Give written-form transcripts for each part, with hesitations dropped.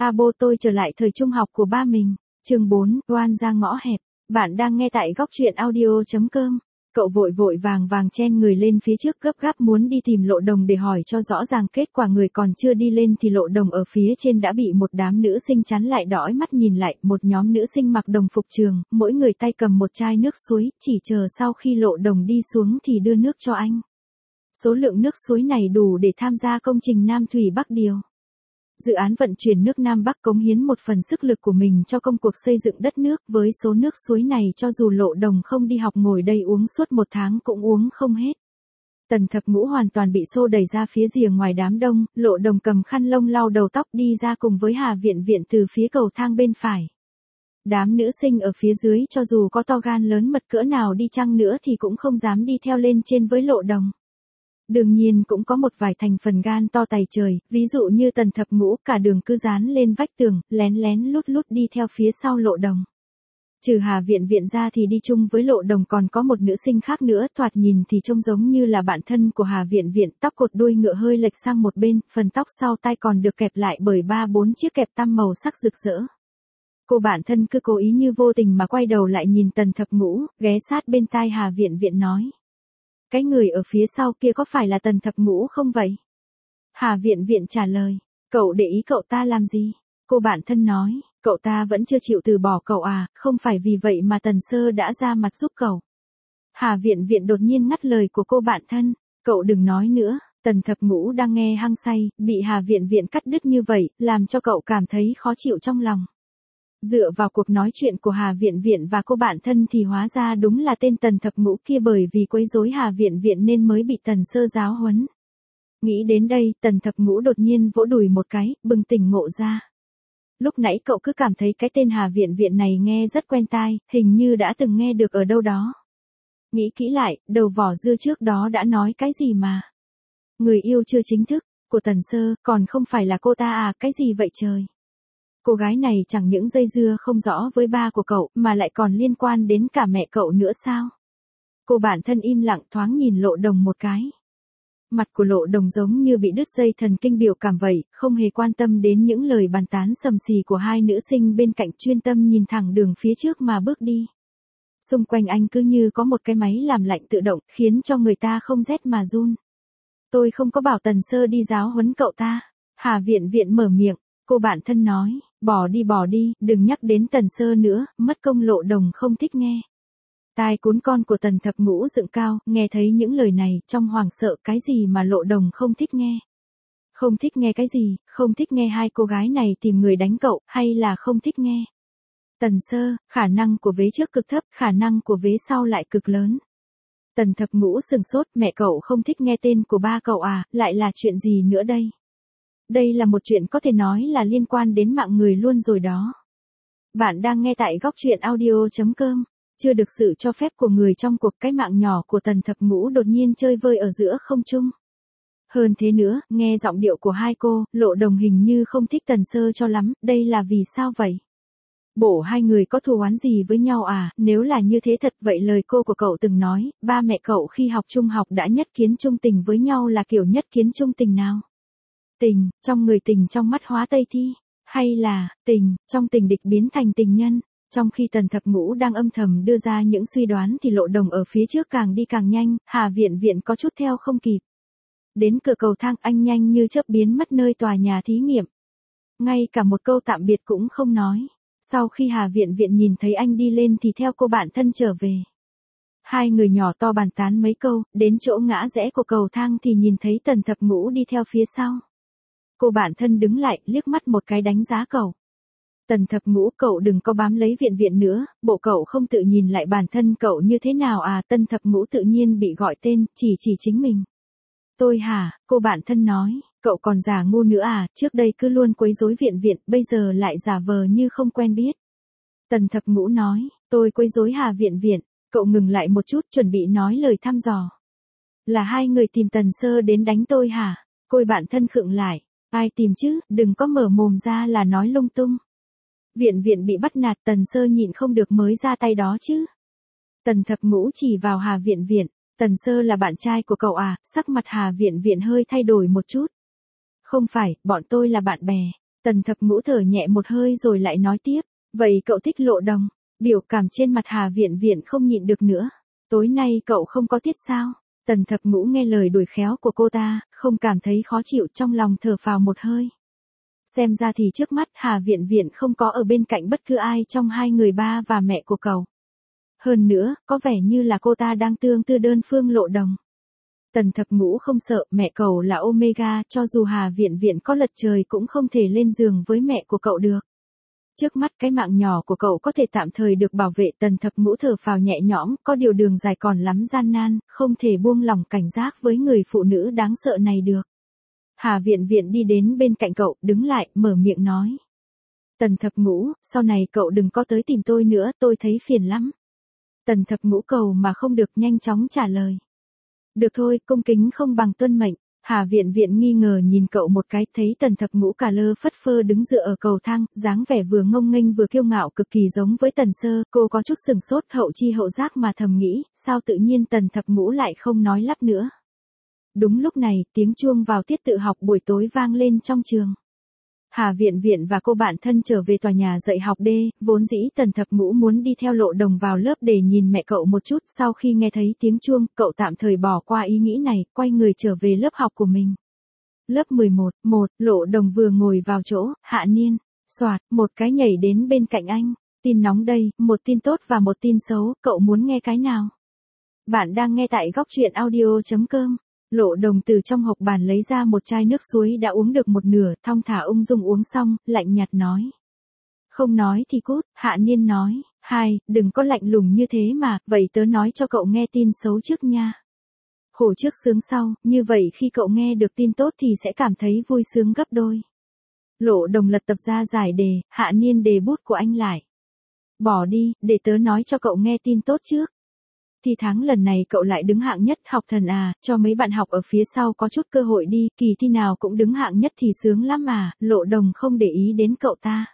Abo tôi trở lại thời trung học của ba mình. Chương 4, oan ra ngõ hẹp. Bạn đang nghe tại góc truyện audio.com. Cậu vội vàng chen người lên phía trước gấp gáp muốn đi tìm Lộ Đồng để hỏi cho rõ ràng, kết quả người còn chưa đi lên thì Lộ Đồng ở phía trên đã bị một đám nữ sinh chắn lại, đõi mắt nhìn lại. Một nhóm nữ sinh mặc đồng phục trường, mỗi người tay cầm một chai nước suối, chỉ chờ sau khi Lộ Đồng đi xuống thì đưa nước cho anh. Số lượng nước suối này đủ để tham gia công trình Nam Thủy Bắc Điều. Dự án vận chuyển nước Nam Bắc cống hiến một phần sức lực của mình cho công cuộc xây dựng đất nước. Với số nước suối này cho dù Lộ Đồng không đi học ngồi đây uống suốt một tháng cũng uống không hết. Tần Thập Ngũ hoàn toàn bị xô đẩy ra phía rìa ngoài đám đông. Lộ Đồng cầm khăn lông lau đầu tóc đi ra cùng với Hà Viện Viện từ phía cầu thang bên phải. Đám nữ sinh ở phía dưới cho dù có to gan lớn mật cỡ nào đi chăng nữa thì cũng không dám đi theo lên trên với Lộ Đồng. Đương nhiên cũng có một vài thành phần gan to tày trời, ví dụ như Tần Thập Ngũ cả đường cứ dán lên vách tường, lén lút đi theo phía sau Lộ Đồng. Trừ Hà Viện Viện ra thì đi chung với Lộ Đồng còn có một nữ sinh khác nữa, thoạt nhìn thì trông giống như là bạn thân của Hà Viện Viện, tóc cột đuôi ngựa hơi lệch sang một bên, phần tóc sau tai còn được kẹp lại bởi 3-4 chiếc kẹp tăm màu sắc rực rỡ. Cô bạn thân cứ cố ý như vô tình mà quay đầu lại nhìn Tần Thập Ngũ, ghé sát bên tai Hà Viện Viện nói: "Cái người ở phía sau kia có phải là Tần Thập Ngũ không vậy?" Hà Viện Viện trả lời: "Cậu để ý cậu ta làm gì?" Cô bạn thân nói: "Cậu ta vẫn chưa chịu từ bỏ cậu à, không phải vì vậy mà Tần Sơ đã ra mặt giúp cậu." Hà Viện Viện đột nhiên ngắt lời của cô bạn thân: "Cậu đừng nói nữa." Tần Thập Ngũ đang nghe hăng say, bị Hà Viện Viện cắt đứt như vậy, làm cho cậu cảm thấy khó chịu trong lòng. Dựa vào cuộc nói chuyện của Hà Viện Viện và cô bạn thân thì hóa ra đúng là tên Tần Thập Ngũ kia bởi vì quấy rối Hà Viện Viện nên mới bị Tần Sơ giáo huấn. Nghĩ đến đây, Tần Thập Ngũ đột nhiên vỗ đùi một cái, bừng tỉnh ngộ ra. Lúc nãy cậu cứ cảm thấy cái tên Hà Viện Viện này nghe rất quen tai, hình như đã từng nghe được ở đâu đó. Nghĩ kỹ lại, đầu vỏ dưa trước đó đã nói cái gì mà. Người yêu chưa chính thức, của Tần Sơ, còn không phải là cô ta à, cái gì vậy trời. Cô gái này chẳng những dây dưa không rõ với ba của cậu, mà lại còn liên quan đến cả mẹ cậu nữa sao? Cô bạn thân im lặng thoáng nhìn Lộ Đồng một cái. Mặt của Lộ Đồng giống như bị đứt dây thần kinh biểu cảm vậy, không hề quan tâm đến những lời bàn tán sầm xì của hai nữ sinh bên cạnh, chuyên tâm nhìn thẳng đường phía trước mà bước đi. Xung quanh anh cứ như có một cái máy làm lạnh tự động, khiến cho người ta không rét mà run. "Tôi không có bảo Tần Sơ đi giáo huấn cậu ta." Hà Viện Viện mở miệng. Cô bạn thân nói: bỏ đi, đừng nhắc đến Tần Sơ nữa, mất công." Lộ Đồng không thích nghe. Tai cún con của Tần Thập Ngũ dựng cao, nghe thấy những lời này, trong hoảng sợ, cái gì mà Lộ Đồng không thích nghe? Không thích nghe cái gì? Không thích nghe hai cô gái này tìm người đánh cậu, hay là không thích nghe Tần Sơ, khả năng của vế trước cực thấp, khả năng của vế sau lại cực lớn. Tần Thập Ngũ sừng sốt, mẹ cậu không thích nghe tên của ba cậu à, lại là chuyện gì nữa đây? Đây là một chuyện có thể nói là liên quan đến mạng người luôn rồi đó. Bạn đang nghe tại góc truyện audio.com. Chưa được sự cho phép của người trong cuộc, cái mạng nhỏ của Tần Thập Ngũ đột nhiên chơi vơi ở giữa không trung. Hơn thế nữa, nghe giọng điệu của hai cô, Lộ Đồng hình như không thích Tần Sơ cho lắm, đây là vì sao vậy? Bộ hai người có thù oán gì với nhau à? Nếu là như thế thật vậy lời cô của cậu từng nói, ba mẹ cậu khi học trung học đã nhất kiến trung tình với nhau là kiểu nhất kiến trung tình nào? Tình, trong người tình trong mắt hóa Tây Thi, hay là tình, trong tình địch biến thành tình nhân? Trong khi Tần Thập Ngũ đang âm thầm đưa ra những suy đoán thì Lộ Đồng ở phía trước càng đi càng nhanh, Hà Viện Viện có chút theo không kịp. Đến cửa cầu thang anh nhanh như chớp biến mất nơi tòa nhà thí nghiệm. Ngay cả một câu tạm biệt cũng không nói. Sau khi Hà Viện Viện nhìn thấy anh đi lên thì theo cô bạn thân trở về. Hai người nhỏ to bàn tán mấy câu, đến chỗ ngã rẽ của cầu thang thì nhìn thấy Tần Thập Ngũ đi theo phía sau. Cô bạn thân đứng lại, liếc mắt một cái đánh giá cậu. Tần Thập Ngũ, cậu đừng có bám lấy Viện Viện nữa, bộ cậu không tự nhìn lại bản thân cậu như thế nào à? Tần Thập Ngũ tự nhiên bị gọi tên, chỉ chính mình. Tôi hả? Cô bạn thân nói, cậu còn giả ngu nữa à, trước đây cứ luôn quấy rối Viện Viện, bây giờ lại giả vờ như không quen biết. Tần Thập Ngũ nói, tôi quấy rối Hà Viện Viện. Cậu ngừng lại một chút chuẩn bị nói lời thăm dò. Là hai người tìm Tần Sơ đến đánh tôi hả? Cô bạn thân khựng lại. Ai tìm chứ, đừng có mở mồm ra là nói lung tung. Viện Viện bị bắt nạt, Tần Sơ nhịn không được mới ra tay đó chứ. Tần Thập Ngũ chỉ vào Hà Viện Viện. Tần Sơ là bạn trai của cậu à? Sắc mặt Hà Viện Viện hơi thay đổi một chút. Không phải, bọn tôi là bạn bè. Tần Thập Ngũ thở nhẹ một hơi rồi lại nói tiếp, vậy cậu thích Lộ Đồng? Biểu cảm trên mặt Hà Viện Viện không nhịn được nữa. Tối nay cậu không có tiết sao? Tần Thập Ngũ nghe lời đuổi khéo của cô ta, không cảm thấy khó chịu, trong lòng thở phào một hơi. Xem ra thì trước mắt Hà Viện Viện không có ở bên cạnh bất cứ ai trong hai người ba và mẹ của cậu. Hơn nữa, có vẻ như là cô ta đang tương tư đơn phương Lộ Đồng. Tần Thập Ngũ không sợ, mẹ cậu là Omega, cho dù Hà Viện Viện có lật trời cũng không thể lên giường với mẹ của cậu được. Trước mắt cái mạng nhỏ của cậu có thể tạm thời được bảo vệ. Tần Thập Ngũ thở phào nhẹ nhõm, có điều đường dài còn lắm gian nan, không thể buông lỏng cảnh giác với người phụ nữ đáng sợ này được. Hà Viện Viện đi đến bên cạnh cậu, đứng lại, mở miệng nói. Tần Thập Ngũ, sau này cậu đừng có tới tìm tôi nữa, tôi thấy phiền lắm. Tần Thập Ngũ cầu mà không được, nhanh chóng trả lời. Được thôi, cung kính không bằng tuân mệnh. Hà Viện Viện nghi ngờ nhìn cậu một cái, thấy Tần Thập Ngũ cả lơ phất phơ đứng dựa ở cầu thang, dáng vẻ vừa ngông nghênh vừa kiêu ngạo cực kỳ giống với Tần Sơ, cô có chút sừng sốt, hậu chi hậu giác mà thầm nghĩ, sao tự nhiên Tần Thập Ngũ lại không nói lắp nữa. Đúng lúc này, tiếng chuông vào tiết tự học buổi tối vang lên trong trường. Hà Viện Viện và cô bạn thân trở về tòa nhà dạy học D, vốn dĩ Tần Thập Ngũ muốn đi theo Lộ Đồng vào lớp để nhìn mẹ cậu một chút, sau khi nghe thấy tiếng chuông, cậu tạm thời bỏ qua ý nghĩ này, quay người trở về lớp học của mình. Lớp 11, Lộ Đồng vừa ngồi vào chỗ, Hạ Niên, xoạt, một cái nhảy đến bên cạnh anh, tin nóng đây, một tin tốt và một tin xấu, cậu muốn nghe cái nào? Bạn đang nghe tại góc truyện audio.com. Lộ Đồng từ trong hộc bàn lấy ra một chai nước suối đã uống được một nửa, thong thả ung dung uống xong, lạnh nhạt nói. Không nói thì cút, Hạ Niên nói, đừng có lạnh lùng như thế mà, vậy tớ nói cho cậu nghe tin xấu trước nha. Khổ trước sướng sau, như vậy khi cậu nghe được tin tốt thì sẽ cảm thấy vui sướng gấp đôi. Lộ Đồng lật tập ra giải đề, Hạ Niên đề bút của anh lại. Bỏ đi, để tớ nói cho cậu nghe tin tốt trước. Thi tháng lần này cậu lại đứng hạng nhất, học thần à, cho mấy bạn học ở phía sau có chút cơ hội đi, kỳ thi nào cũng đứng hạng nhất thì sướng lắm mà, Lộ Đồng không để ý đến cậu ta.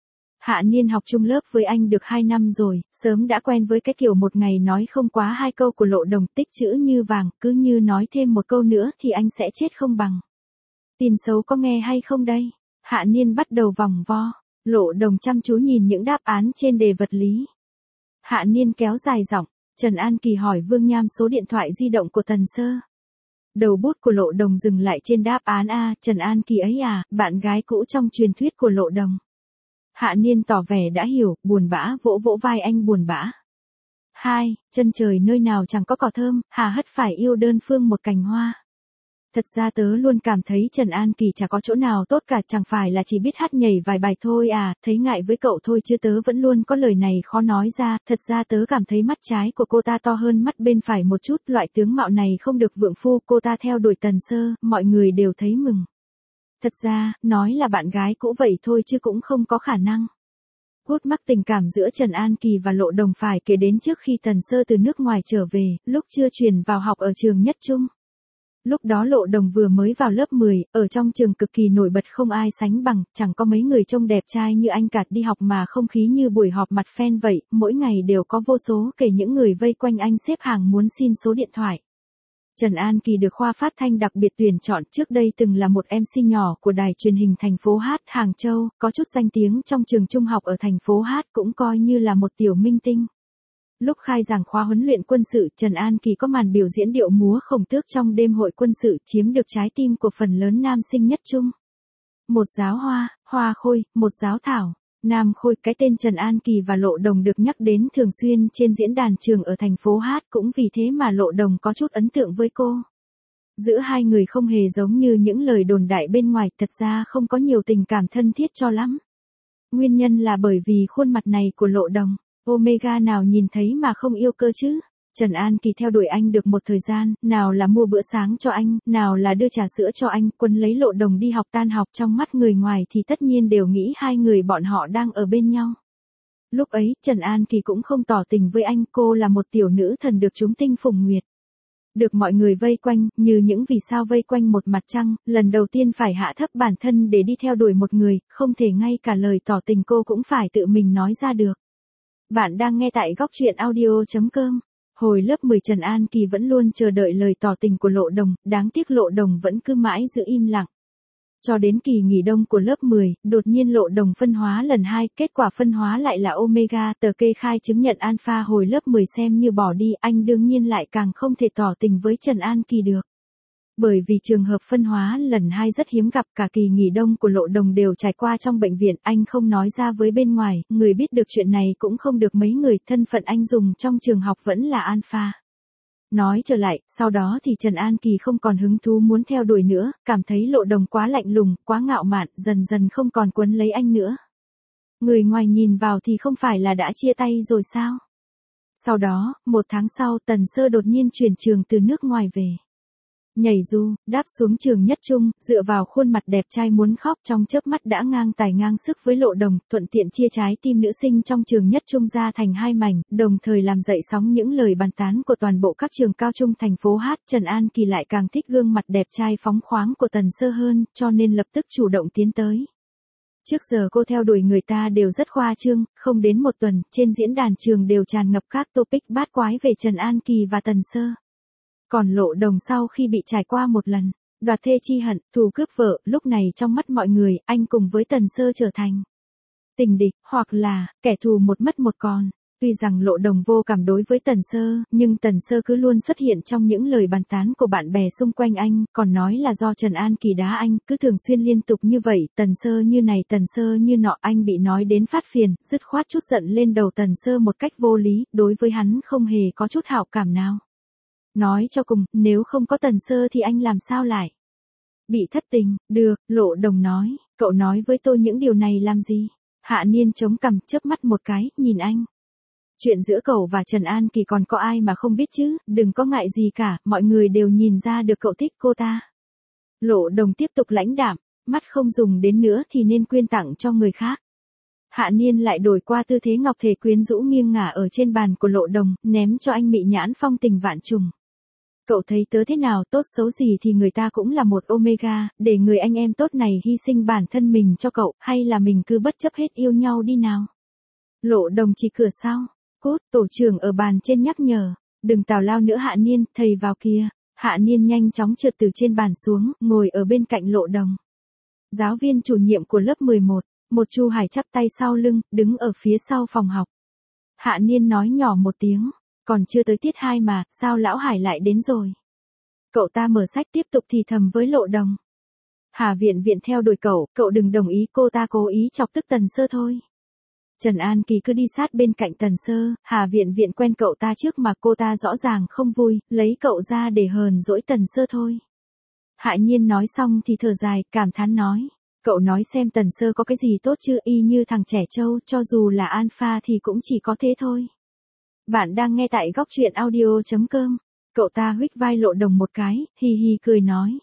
Hạ Niên học chung lớp với anh được 2 năm rồi, sớm đã quen với cái kiểu một ngày nói không quá 2 câu của Lộ Đồng, tích chữ như vàng, cứ như nói thêm một câu nữa thì anh sẽ chết không bằng. Tin xấu có nghe hay không đây? Hạ Niên bắt đầu vòng vo, Lộ Đồng chăm chú nhìn những đáp án trên đề vật lý. Hạ Niên kéo dài giọng. Trần An Kỳ hỏi Vương Nham số điện thoại di động của Tần Sơ. Đầu bút của Lộ Đồng dừng lại trên đáp án A, Trần An Kỳ ấy à, bạn gái cũ trong truyền thuyết của Lộ Đồng. Hạ Niên tỏ vẻ đã hiểu, buồn bã vỗ vỗ vai anh buồn bã. Chân trời nơi nào chẳng có cỏ thơm, hà hất phải yêu đơn phương một cành hoa. Thật ra tớ luôn cảm thấy Trần An Kỳ chả có chỗ nào tốt cả, chẳng phải là chỉ biết hát nhảy vài bài thôi à, thấy ngại với cậu thôi chứ tớ vẫn luôn có lời này khó nói ra, thật ra tớ cảm thấy mắt trái của cô ta to hơn mắt bên phải một chút, loại tướng mạo này không được vượng phu, cô ta theo đuổi Tần Sơ, mọi người đều thấy mừng. Thật ra, nói là bạn gái cũ vậy thôi chứ cũng không có khả năng. Hút mắc tình cảm giữa Trần An Kỳ và Lộ Đồng phải kể đến trước khi Tần Sơ từ nước ngoài trở về, lúc chưa chuyển vào học ở trường Nhất Trung. Lúc đó Lộ Đồng vừa mới vào lớp 10, ở trong trường cực kỳ nổi bật không ai sánh bằng, chẳng có mấy người trông đẹp trai như anh cả, đi học mà không khí như buổi họp mặt fan vậy, mỗi ngày đều có vô số kể những người vây quanh anh xếp hàng muốn xin số điện thoại. Trần An Kỳ được khoa phát thanh đặc biệt tuyển chọn, trước đây từng là một MC nhỏ của đài truyền hình thành phố Hát, Hàng Châu, có chút danh tiếng trong trường trung học ở thành phố Hát, cũng coi như là một tiểu minh tinh. Lúc khai giảng khóa huấn luyện quân sự, Trần An Kỳ có màn biểu diễn điệu múa Khổng Tước trong đêm hội quân sự, chiếm được trái tim của phần lớn nam sinh Nhất Trung. Một giáo hoa, hoa khôi, một giáo thảo, nam khôi, cái tên Trần An Kỳ và Lộ Đồng được nhắc đến thường xuyên trên diễn đàn trường ở thành phố Hát, cũng vì thế mà Lộ Đồng có chút ấn tượng với cô. Giữa hai người không hề giống như những lời đồn đại bên ngoài, thật ra không có nhiều tình cảm thân thiết cho lắm. Nguyên nhân là bởi vì khuôn mặt này của Lộ Đồng. Omega nào nhìn thấy mà không yêu cơ chứ? Trần An Kỳ theo đuổi anh được một thời gian, nào là mua bữa sáng cho anh, nào là đưa trà sữa cho anh, quấn lấy Lộ Đồng đi học tan học, trong mắt người ngoài thì tất nhiên đều nghĩ hai người bọn họ đang ở bên nhau. Lúc ấy, Trần An Kỳ cũng không tỏ tình với anh, cô là một tiểu nữ thần được chúng tinh phùng nguyệt. Được mọi người vây quanh, như những vì sao vây quanh một mặt trăng, lần đầu tiên phải hạ thấp bản thân để đi theo đuổi một người, không thể ngay cả lời tỏ tình cô cũng phải tự mình nói ra được. Bạn đang nghe tại góc truyện audio.com. Hồi lớp 10 Trần An Kỳ vẫn luôn chờ đợi lời tỏ tình của Lộ Đồng, đáng tiếc Lộ Đồng vẫn cứ mãi giữ im lặng. Cho đến kỳ nghỉ đông của lớp 10, đột nhiên Lộ Đồng phân hóa lần 2, kết quả phân hóa lại là Omega, tờ kê khai chứng nhận Alpha hồi lớp 10 xem như bỏ đi, anh đương nhiên lại càng không thể tỏ tình với Trần An Kỳ được. Bởi vì trường hợp phân hóa lần 2 rất hiếm gặp, cả kỳ nghỉ đông của Lộ Đồng đều trải qua trong bệnh viện, anh không nói ra với bên ngoài, người biết được chuyện này cũng không được mấy người, thân phận anh dùng trong trường học vẫn là Alpha. Nói trở lại, sau đó thì Trần An Kỳ không còn hứng thú muốn theo đuổi nữa, cảm thấy Lộ Đồng quá lạnh lùng, quá ngạo mạn, dần dần không còn quấn lấy anh nữa. Người ngoài nhìn vào thì không phải là đã chia tay rồi sao? Sau đó, 1 tháng sau, Tần Sơ đột nhiên chuyển trường từ nước ngoài về. Nhảy dù, đáp xuống trường Nhất Trung, dựa vào khuôn mặt đẹp trai muốn khóc trong chớp mắt đã ngang tài ngang sức với Lộ Đồng, thuận tiện chia trái tim nữ sinh trong trường Nhất Trung ra thành 2 mảnh, đồng thời làm dậy sóng những lời bàn tán của toàn bộ các trường cao trung thành phố Hát. Trần An Kỳ lại càng thích gương mặt đẹp trai phóng khoáng của Tần Sơ hơn, cho nên lập tức chủ động tiến tới. Trước giờ cô theo đuổi người ta đều rất khoa trương, không đến 1 tuần, trên diễn đàn trường đều tràn ngập các topic bát quái về Trần An Kỳ và Tần Sơ. Còn Lộ Đồng sau khi bị trải qua 1 lần đoạt thê chi hận, thù cướp vợ, lúc này trong mắt mọi người, anh cùng với Tần Sơ trở thành tình địch, hoặc là kẻ thù một mất một còn. Tuy rằng Lộ Đồng vô cảm đối với Tần Sơ, nhưng Tần Sơ cứ luôn xuất hiện trong những lời bàn tán của bạn bè xung quanh anh, còn nói là do Trần An Kỳ đá anh, cứ thường xuyên liên tục như vậy, Tần Sơ như này Tần Sơ như nọ, anh bị nói đến phát phiền, dứt khoát chút giận lên đầu Tần Sơ một cách vô lý, đối với hắn không hề có chút hảo cảm nào. Nói cho cùng, nếu không có Tần Sơ thì anh làm sao lại bị thất tình? Được, Lộ Đồng nói, cậu nói với tôi những điều này làm gì? Hạ Niên chống cằm, chớp mắt một cái, nhìn anh. Chuyện giữa cậu và Trần An Kỳ còn có ai mà không biết chứ, đừng có ngại gì cả, mọi người đều nhìn ra được cậu thích cô ta. Lộ Đồng tiếp tục lãnh đạm, mắt không dùng đến nữa thì nên quyên tặng cho người khác. Hạ Niên lại đổi qua tư thế ngọc thể quyến rũ nghiêng ngả ở trên bàn của Lộ Đồng, ném cho anh mị nhãn phong tình vạn trùng. Cậu thấy tớ thế nào, tốt xấu gì thì người ta cũng là một Omega, để người anh em tốt này hy sinh bản thân mình cho cậu, hay là mình cứ bất chấp hết yêu nhau đi nào? Lộ Đồng chỉ cửa sau. Cốt, tổ trưởng ở bàn trên nhắc nhở, đừng tào lao nữa Hạ Niên, thầy vào kia. Hạ Niên nhanh chóng trượt từ trên bàn xuống, ngồi ở bên cạnh Lộ Đồng. Giáo viên chủ nhiệm của lớp 11, một Chu Hải chắp tay sau lưng, đứng ở phía sau phòng học. Hạ Niên nói nhỏ một tiếng, còn chưa tới tiết 2 mà, sao lão Hải lại đến rồi? Cậu ta mở sách tiếp tục thì thầm với Lộ Đồng. Hà Viện Viện theo đuổi cậu đừng đồng ý, cô ta cố ý chọc tức Tần Sơ thôi. Trần An Kỳ cứ đi sát bên cạnh Tần Sơ, Hà Viện Viện quen cậu ta trước mà cô ta rõ ràng không vui, lấy cậu ra để hờn dỗi Tần Sơ thôi. Hạ Nhiên nói xong thì thở dài, cảm thán nói. Cậu nói xem Tần Sơ có cái gì tốt chứ, y như thằng trẻ trâu, cho dù là alpha thì cũng chỉ có thế thôi. Bạn đang nghe tại góc truyện audio.com. Cậu ta huých vai Lộ Đồng một cái, hi hi cười nói.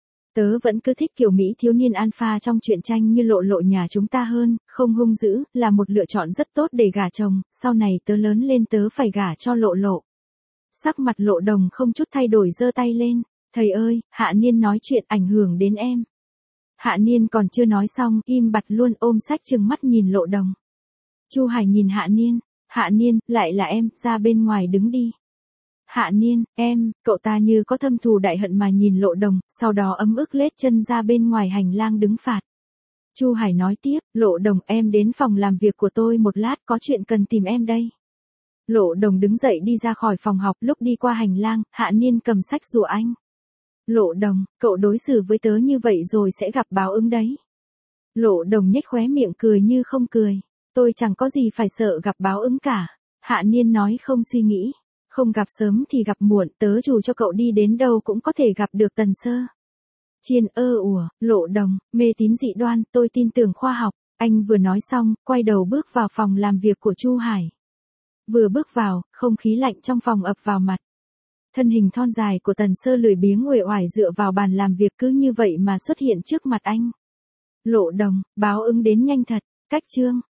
Tớ vẫn cứ thích kiểu Mỹ thiếu niên alpha trong truyện tranh như Lộ Lộ nhà chúng ta hơn, không hung dữ, là một lựa chọn rất tốt để gả chồng, sau này tớ lớn lên tớ phải gả cho Lộ Lộ. Sắc mặt Lộ Đồng không chút thay đổi giơ tay lên, thầy ơi, Hạ Niên nói chuyện ảnh hưởng đến em. Hạ Niên còn chưa nói xong, im bặt luôn, ôm sách trừng mắt nhìn Lộ Đồng. Chu Hải nhìn Hạ Niên, lại là em, ra bên ngoài đứng đi. Hạ Niên, em, cậu ta như có thâm thù đại hận mà nhìn Lộ Đồng, sau đó ấm ức lết chân ra bên ngoài hành lang đứng phạt. Chu Hải nói tiếp, Lộ Đồng, em đến phòng làm việc của tôi một lát, có chuyện cần tìm em đây. Lộ Đồng đứng dậy đi ra khỏi phòng học, lúc đi qua hành lang, Hạ Niên cầm sách rủa anh. Lộ Đồng, cậu đối xử với tớ như vậy rồi sẽ gặp báo ứng đấy. Lộ Đồng nhếch khóe miệng cười như không cười. Tôi chẳng có gì phải sợ gặp báo ứng cả. Hạ Niên nói không suy nghĩ. Không gặp sớm thì gặp muộn, tớ dù cho cậu đi đến đâu cũng có thể gặp được Tần Sơ. Chiên ủa, Lộ Đồng, mê tín dị đoan, tôi tin tưởng khoa học. Anh vừa nói xong, quay đầu bước vào phòng làm việc của Chu Hải. Vừa bước vào, không khí lạnh trong phòng ập vào mặt. Thân hình thon dài của Tần Sơ lười biếng uể oải dựa vào bàn làm việc cứ như vậy mà xuất hiện trước mặt anh. Lộ Đồng, báo ứng đến nhanh thật, cách chương.